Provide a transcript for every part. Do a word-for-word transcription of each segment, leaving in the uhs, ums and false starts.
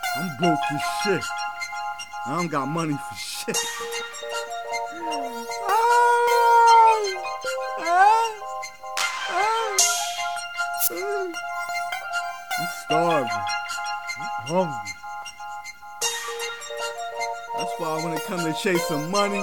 I'm broke as shit. I don't got money for shit. Oh, oh, oh, oh. I'm starving. I'm hungry. That's why when it comes to chasing money,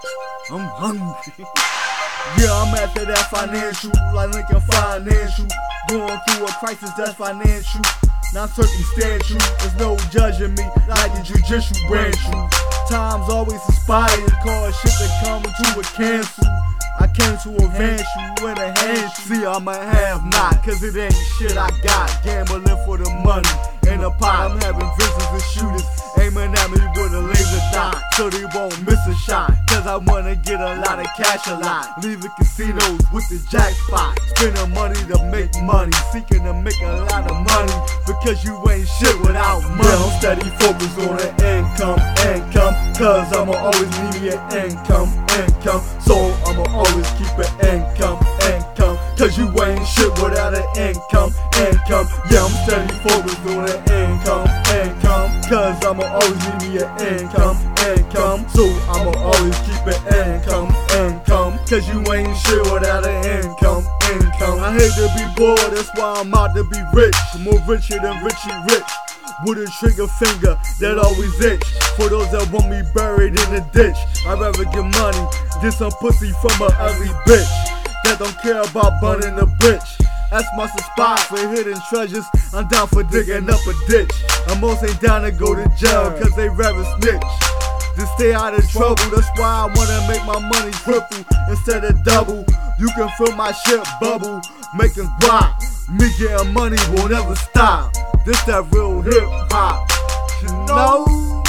I'm hungry. Yeah, I'm after that financial, like Lincoln Financial. Going through a crisis that's financial, not circumstantial. There's no judging me like the judicial branch. Times always inspired, cause shit that come to a cancel. I came to advance you in a hand. See, I'm a have not, cause it ain't shit I got. Gambling for the money in a pot. I'm having visions and shooters aiming at me with a laser dot, so they won't miss a shot. Cause I wanna get a lot of cash a lot. Leaving casinos with the jackpot. Spending money to make money. Seeking to make a lot of money. Because you ain't shit without money. Yeah, I'm steady focused on the income, income. Cause I'ma always need me an income, income. So I'ma always keep an income, income. Cause you ain't shit without an income, income. Yeah, I'm steady focused on the income, income. Cause I'ma always need me an income, income. So I'ma always keep an income, income. Cause you ain't shit without an income, income. I hate to be poor, that's why I'm out to be rich. More richer than Richie Rich, with a trigger finger that always itch. For those that want me buried in the ditch, I'd rather get money than some pussy from a ugly bitch that don't care about burning the bitch. That's my spot for hidden treasures. I'm down for digging up a ditch. I'm also down to go to jail cause they rather snitch to stay out of trouble. That's why I wanna make my money triple instead of double. You can feel my shit bubble, making guap. Me getting money will never stop. This that real hip hop, you know?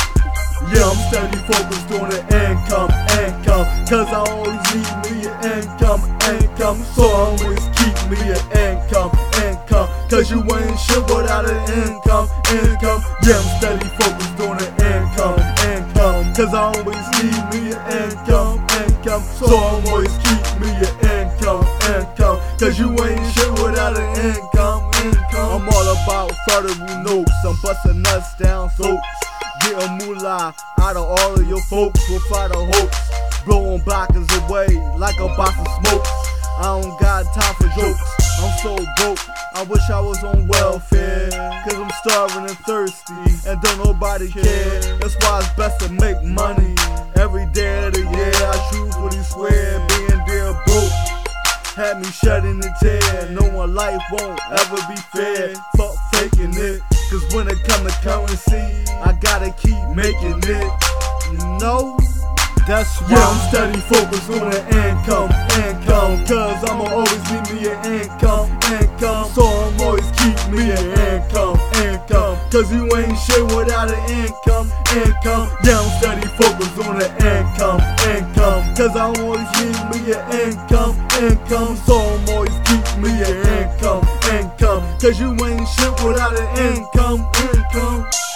Yeah, I'm steady focused on the income, income. Cause I always need me an income, income. So I always keep me an income, income. Cause you ain't shit without an income, income. Yeah, I'm steady focused on the income, income. Cause I always need me an income, income. So I always keep me an income, income. Cause you ain't shit without an income, income. I'm all about federal notes. I'm busting nuts down throats. Getting moolah out of all of your folks without a hoax. Blowing blockers away like a box of smokes. I don't got time for jokes. I'm so broke, I wish I was on welfare. Cause I'm starving and thirsty and don't nobody care. That's why it's best to make money every day of the year. I truthfully swear being there broke had me shedding a tear, knowing life won't ever be fair. Fuck faking it, cause when it come to currency, I gotta keep making it, you know? That's why yeah, I'm steady focused on the income, income. Cause I'ma always need me an income, income. So I'm always keep me an income, income. Cause you ain't shit without an income, income. Yeah, I'm steady focused on the income, income. Cause I always need me an income, income. So I'm always keep me an income, income. Cause you ain't shit without an income, income.